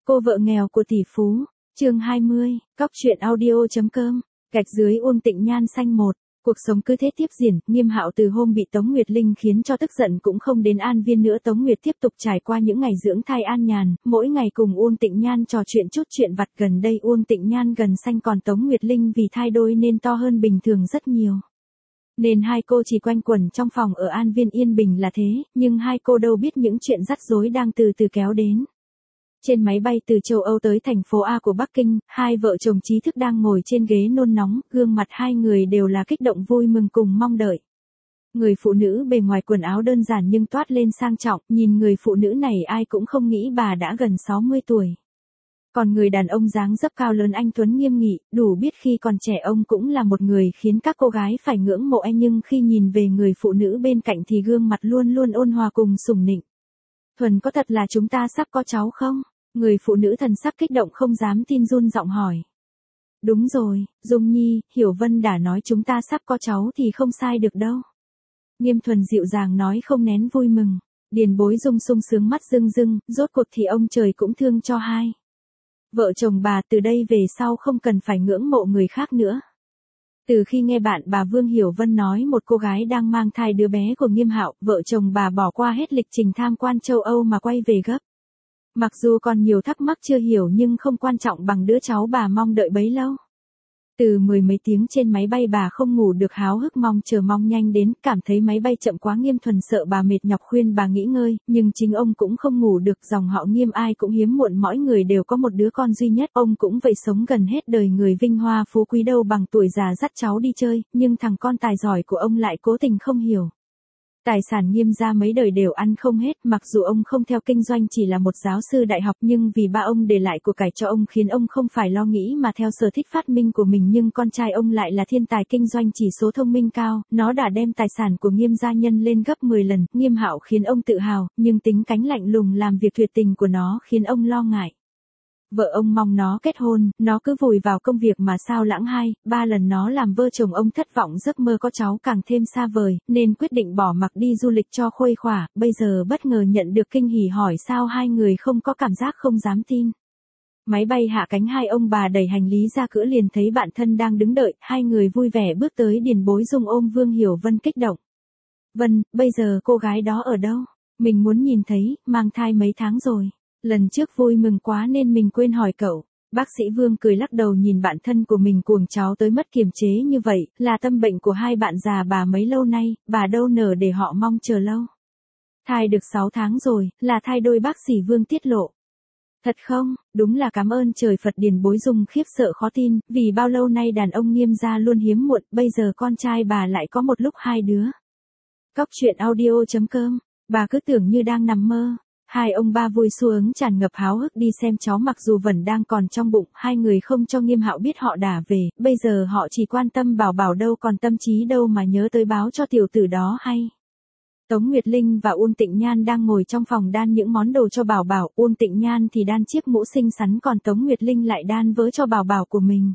Cô vợ nghèo của tỷ phú, chương 20, cóc truyện audio.com, gạch dưới Uông Tịnh Nhan xanh một. Cuộc sống cứ thế tiếp diễn, Nghiêm Hạo từ hôm bị Tống Nguyệt Linh khiến cho tức giận cũng không đến an viên nữa. Tống Nguyệt tiếp tục trải qua những ngày dưỡng thai an nhàn, mỗi ngày cùng Uông Tịnh Nhan trò chuyện chút chuyện vặt. Gần đây Uông Tịnh Nhan gần xanh, còn Tống Nguyệt Linh vì thai đôi nên to hơn bình thường rất nhiều. Nên hai cô chỉ quanh quẩn trong phòng ở an viên yên bình là thế, nhưng hai cô đâu biết những chuyện rắc rối đang từ từ kéo đến. Trên máy bay từ châu Âu tới thành phố A của Bắc Kinh, hai vợ chồng trí thức đang ngồi trên ghế nôn nóng, gương mặt hai người đều là kích động vui mừng cùng mong đợi. Người phụ nữ bề ngoài quần áo đơn giản nhưng toát lên sang trọng, nhìn người phụ nữ này ai cũng không nghĩ bà đã gần 60 tuổi. Còn người đàn ông dáng dấp cao lớn anh tuấn nghiêm nghị, đủ biết khi còn trẻ ông cũng là một người khiến các cô gái phải ngưỡng mộ anh, nhưng khi nhìn về người phụ nữ bên cạnh thì gương mặt luôn luôn ôn hòa cùng sủng nịnh. Thuần, có thật là chúng ta sắp có cháu không? Người phụ nữ thần sắc kích động không dám tin run giọng hỏi. Đúng rồi, Dung Nhi, Hiểu Vân đã nói chúng ta sắp có cháu thì không sai được đâu. Nghiêm Thuần dịu dàng nói không nén vui mừng. Điền Bối Dung sung sướng mắt rưng rưng, rốt cuộc thì ông trời cũng thương cho hai vợ chồng bà, từ đây về sau không cần phải ngưỡng mộ người khác nữa. Từ khi nghe bạn bà Vương Hiểu Vân nói một cô gái đang mang thai đứa bé của Nghiêm Hạo, vợ chồng bà bỏ qua hết lịch trình tham quan châu Âu mà quay về gấp. Mặc dù còn nhiều thắc mắc chưa hiểu nhưng không quan trọng bằng đứa cháu bà mong đợi bấy lâu. Từ mười mấy tiếng trên máy bay bà không ngủ được, háo hức mong chờ mong nhanh đến, cảm thấy máy bay chậm quá. Nghiêm Thuần sợ bà mệt nhọc khuyên bà nghỉ ngơi, nhưng chính ông cũng không ngủ được. Dòng họ Nghiêm ai cũng hiếm muộn, mỗi người đều có một đứa con duy nhất, ông cũng vậy, sống gần hết đời người vinh hoa phú quý đâu bằng tuổi già dắt cháu đi chơi, nhưng thằng con tài giỏi của ông lại cố tình không hiểu. Tài sản Nghiêm gia mấy đời đều ăn không hết, mặc dù ông không theo kinh doanh, chỉ là một giáo sư đại học, nhưng vì ba ông để lại của cải cho ông khiến ông không phải lo nghĩ mà theo sở thích phát minh của mình. Nhưng con trai ông lại là thiên tài kinh doanh, chỉ số thông minh cao, nó đã đem tài sản của Nghiêm gia nhân lên gấp 10 lần. Nghiêm Hạo khiến ông tự hào, nhưng tính cánh lạnh lùng làm việc tuyệt tình của nó khiến ông lo ngại. Vợ ông mong nó kết hôn, nó cứ vùi vào công việc mà sao lãng 2-3 lần nó làm vợ chồng ông thất vọng, giấc mơ có cháu càng thêm xa vời, nên quyết định bỏ mặc đi du lịch cho khuây khỏa. Bây giờ bất ngờ nhận được kinh hỉ, hỏi sao hai người không có cảm giác, không dám tin. Máy bay hạ cánh, hai ông bà đẩy hành lý ra cửa liền thấy bạn thân đang đứng đợi, hai người vui vẻ bước tới. Điền Bối Dung ôm Vương Hiểu Vân kích động. Vân, bây giờ cô gái đó ở đâu? Mình muốn nhìn thấy, mang thai mấy tháng rồi. Lần trước vui mừng quá nên mình quên hỏi cậu. Bác sĩ Vương cười lắc đầu nhìn bạn thân của mình cuồng cháu tới mất kiềm chế như vậy, là tâm bệnh của hai bạn già bà mấy lâu nay, bà đâu nở để họ mong chờ lâu. Thai được 6 tháng rồi, là thai đôi, bác sĩ Vương tiết lộ. Thật không? Đúng là cảm ơn trời Phật. Điền Bối Dung khiếp sợ khó tin, vì bao lâu nay đàn ông Nghiêm gia luôn hiếm muộn, bây giờ con trai bà lại có một lúc hai đứa. Cóc truyện audio.com, bà cứ tưởng như đang nằm mơ. Hai ông ba vui sướng tràn ngập háo hức đi xem cháu, mặc dù vẫn đang còn trong bụng. Hai người không cho Nghiêm Hạo biết họ đã về, bây giờ họ chỉ quan tâm bảo bảo đâu, còn tâm trí đâu mà nhớ tới báo cho tiểu tử đó hay. Tống Nguyệt Linh và Uông Tịnh Nhan đang ngồi trong phòng đan những món đồ cho bảo bảo. Uông Tịnh Nhan thì đan chiếc mũ xinh xắn, còn Tống Nguyệt Linh lại đan vớ cho bảo bảo của mình.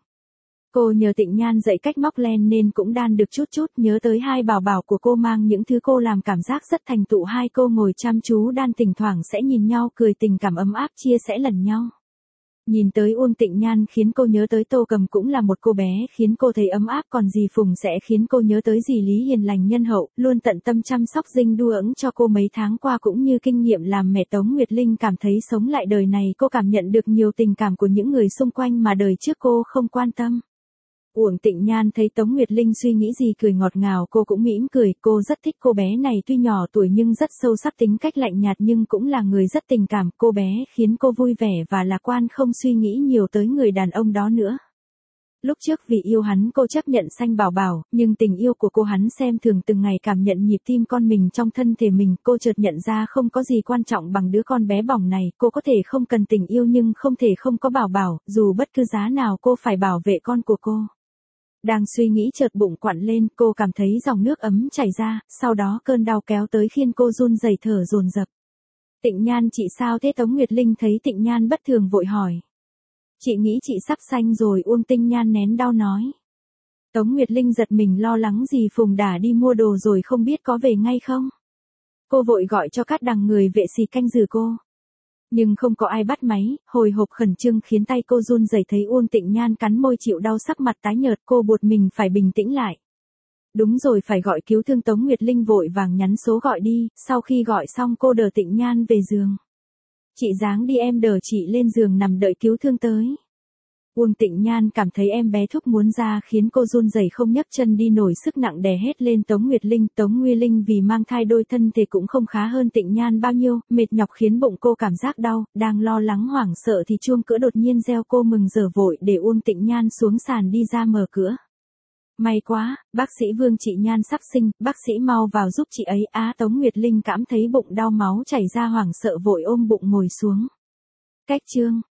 Cô nhờ Tịnh Nhan dạy cách móc len nên cũng đan được chút chút, nhớ tới hai bảo bảo của cô mang những thứ cô làm cảm giác rất thành tựu. Hai cô ngồi chăm chú đan, thỉnh thoảng sẽ nhìn nhau cười, tình cảm ấm áp chia sẻ lần nhau. Nhìn tới Uông Tịnh Nhan khiến cô nhớ tới Tô Cầm, cũng là một cô bé khiến cô thấy ấm áp, còn dì Phùng sẽ khiến cô nhớ tới dì Lý hiền lành nhân hậu, luôn tận tâm chăm sóc dinh đu ững cho cô mấy tháng qua, cũng như kinh nghiệm làm mẹ. Tống Nguyệt Linh cảm thấy sống lại đời này cô cảm nhận được nhiều tình cảm của những người xung quanh mà đời trước cô không quan tâm. Uông Tịnh Nhan thấy Tống Nguyệt Linh suy nghĩ gì cười ngọt ngào, cô cũng mỉm cười. Cô rất thích cô bé này, tuy nhỏ tuổi nhưng rất sâu sắc, tính cách lạnh nhạt nhưng cũng là người rất tình cảm. Cô bé khiến cô vui vẻ và lạc quan, không suy nghĩ nhiều tới người đàn ông đó nữa. Lúc trước vì yêu hắn cô chấp nhận sanh bảo bảo, nhưng tình yêu của cô hắn xem thường, từng ngày cảm nhận nhịp tim con mình trong thân thể mình. Cô chợt nhận ra không có gì quan trọng bằng đứa con bé bỏng này. Cô có thể không cần tình yêu nhưng không thể không có bảo bảo, dù bất cứ giá nào cô phải bảo vệ con của cô. Đang suy nghĩ chợt bụng quặn lên, cô cảm thấy dòng nước ấm chảy ra, sau đó cơn đau kéo tới khiến cô run rẩy thở dồn dập. Tịnh Nhan, chị sao thế? Tống Nguyệt Linh thấy Tịnh Nhan bất thường vội hỏi. Chị nghĩ chị sắp sanh rồi. Uông Tịnh Nhan nén đau nói. Tống Nguyệt Linh giật mình lo lắng dì Phùng đã đi mua đồ rồi, không biết có về ngay không. Cô vội gọi cho Cát Đằng người vệ sĩ canh giữ cô. Nhưng không có ai bắt máy, hồi hộp khẩn trương khiến tay cô run rẩy, thấy Uông Tịnh Nhan cắn môi chịu đau, sắc mặt tái nhợt, cô buộc mình phải bình tĩnh lại. Đúng rồi, phải gọi cứu thương. Tống Nguyệt Linh vội vàng nhắn số gọi đi, sau khi gọi xong cô đỡ Tịnh Nhan về giường. Chị dáng đi, em đỡ chị lên giường nằm đợi cứu thương tới. Uông Tịnh Nhan cảm thấy em bé thúc muốn ra khiến cô run rẩy không nhấc chân đi nổi, sức nặng đè hết lên Tống Nguyệt Linh. Tống Nguyệt Linh vì mang thai đôi thân thể cũng không khá hơn Tịnh Nhan bao nhiêu, mệt nhọc khiến bụng cô cảm giác đau, đang lo lắng hoảng sợ thì chuông cửa đột nhiên reo, cô mừng rỡ vội để Uông Tịnh Nhan xuống sàn đi ra mở cửa. May quá, bác sĩ Vương, chị Nhan sắp sinh, bác sĩ mau vào giúp chị ấy. Tống Nguyệt Linh cảm thấy bụng đau, máu chảy ra, hoảng sợ vội ôm bụng ngồi xuống. Cách chương